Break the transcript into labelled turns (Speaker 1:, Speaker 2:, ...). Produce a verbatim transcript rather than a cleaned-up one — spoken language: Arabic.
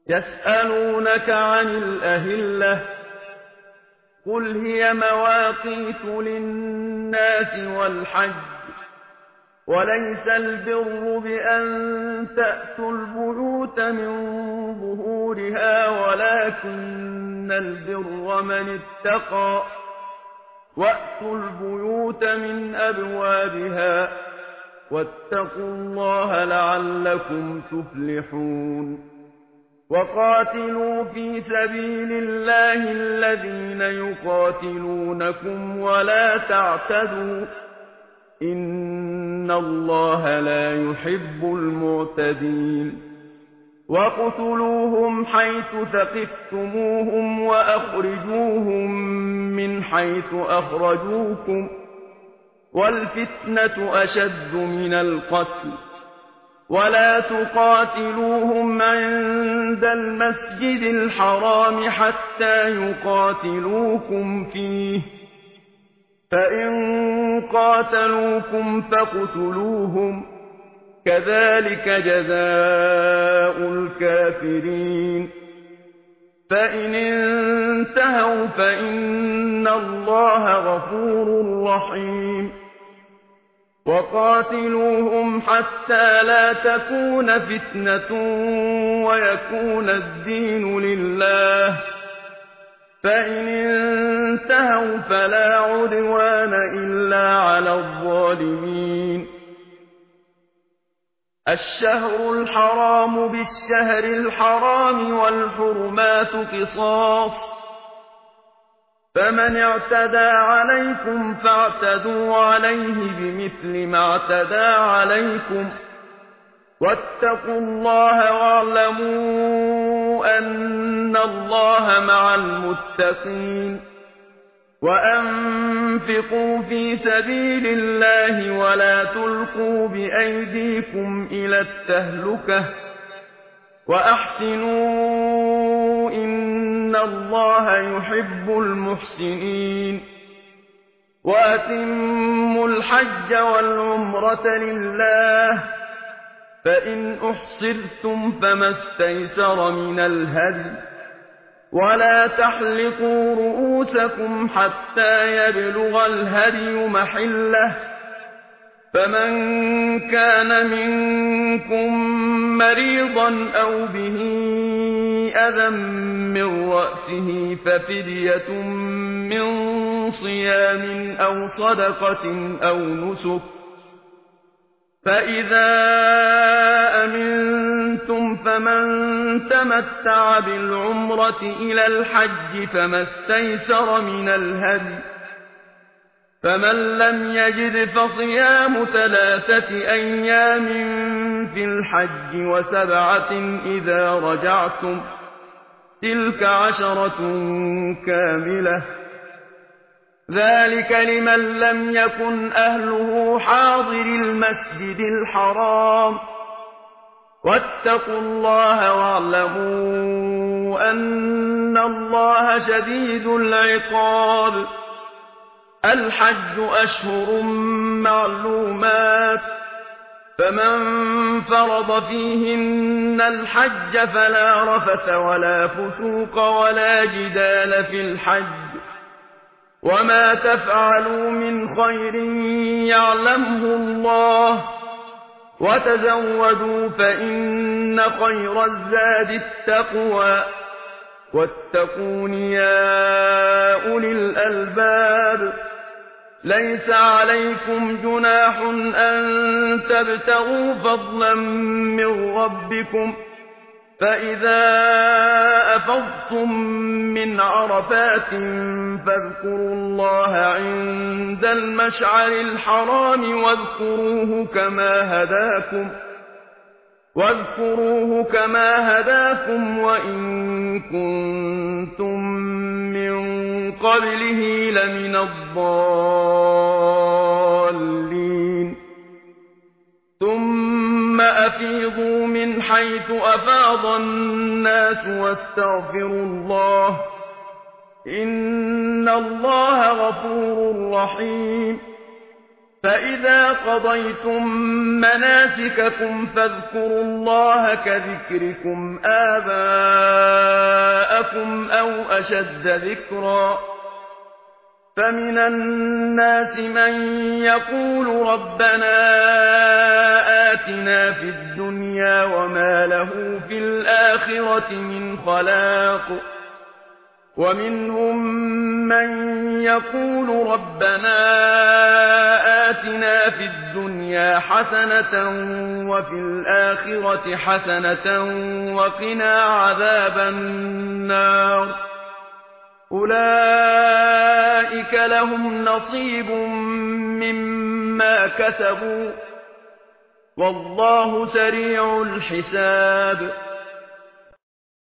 Speaker 1: يسألونك عن الأهلة قل هي مواقيت للناس والحج وليس البر بأن تأتوا البيوت من ظهورها ولكن البر من اتقى وأتوا البيوت من أبوابها واتقوا الله لعلكم تفلحون وقاتلوا في سبيل الله الذين يقاتلونكم ولا تعتدوا إن الله لا يحب المعتدين وقتلوهم حيث ثقفتموهم وأخرجوهم من حيث أخرجوكم والفتنة أشد من القتل ولا تقاتلوهم عند المسجد الحرام حتى يقاتلوكم فيه فإن قاتلوكم فاقتلوهم كذلك جزاء الكافرين فإن انتهوا فإن الله غفور رحيم وقاتلوهم حتى لا تكون فتنة ويكون الدين لله فإن انتهوا فلا عدوان إلا على الظالمين الشهر الحرام بالشهر الحرام والحرمات قصاص فمن اعتدى عليكم فاعتدوا عليه بمثل ما اعتدى عليكم واتقوا الله واعلموا أن الله مع المتقين وأنفقوا في سبيل الله ولا تلقوا بأيديكم إلى التهلكة وأحسنوا إن الله يحب المحسنين وأتموا الحج والعمرة لله فإن أحصرتم فما استيسر من الهدي ولا تحلقوا رؤوسكم حتى يبلغ الهدي محله فمن كان منكم مريضا أو به أذى من رأسه ففدية من صيام أو صدقة أو نسك فإذا أمنتم فمن تمتع بالعمرة إلى الحج فما استيسر من الهدي فمن لم يجد فصيام ثلاثة أيام في الحج وسبعة إذا رجعتم تلك عشرة كاملة ذلك لمن لم يكن أهله حاضر المسجد الحرام واتقوا الله واعلموا أن الله شديد العقاب الحج أشهر معلومات فمن فرض فيهن الحج فلا رفث ولا فسوق ولا جدال في الحج وما تفعلوا من خير يعلمه الله وتزودوا فإن خير الزاد التقوى واتقون يا أولي الألباب ليس عليكم جناح أن تبتغوا فضلا من ربكم فإذا أفضتم من عرفات فاذكروا الله عند المشعر الحرام واذكروه كما هداكم واذكروه كما هداكم وإن كنتم من قبله لمن الضالين ثم أفيضوا من حيث أفاض الناس واستغفروا الله إن الله غفور رحيم فإذا قضيتم مناسككم فاذكروا الله كذكركم آباءكم أباكم أو أشد ذكرا فمن الناس من يقول ربنا آتنا في الدنيا وما له في الآخرة من خلاق ومنهم من يقول ربنا آتنا في الدنيا حسنة وفي الآخرة حسنة وقنا عذاب النار أولئك لهم نصيب مما كسبوا والله سريع الحساب